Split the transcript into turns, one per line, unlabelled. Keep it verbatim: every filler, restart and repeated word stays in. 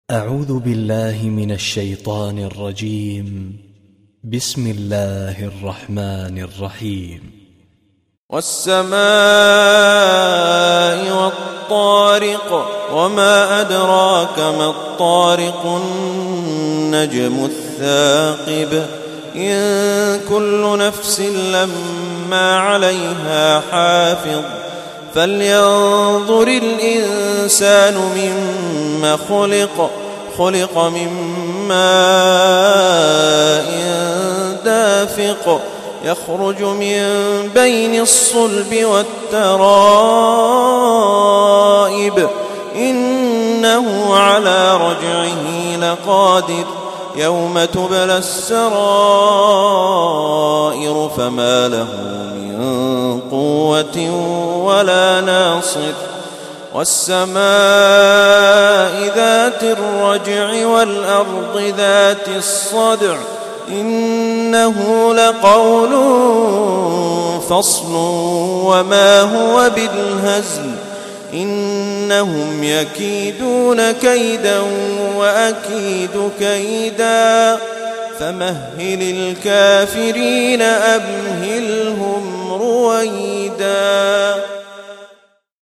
أعوذ بالله من الشيطان الرجيم. بسم الله الرحمن الرحيم.
والسماء والطارق وما أدراك ما الطارق النجم الثاقب إن كل نفس لما عليها حافظ فلينظر الإنسان مما خلق خلق من ماء دافق يخرج من بين الصلب والترائب إنه على رجعه لقادر يوم تبلى السرائر فما له من قوة ولا ناصر والسماء ذات الرجع والأرض ذات الصدع إنه لقول فصل وما هو بالهزل إنهم يكيدون كيدا وأكيد كيدا فمهل الكافرين أمهلهم رويدا.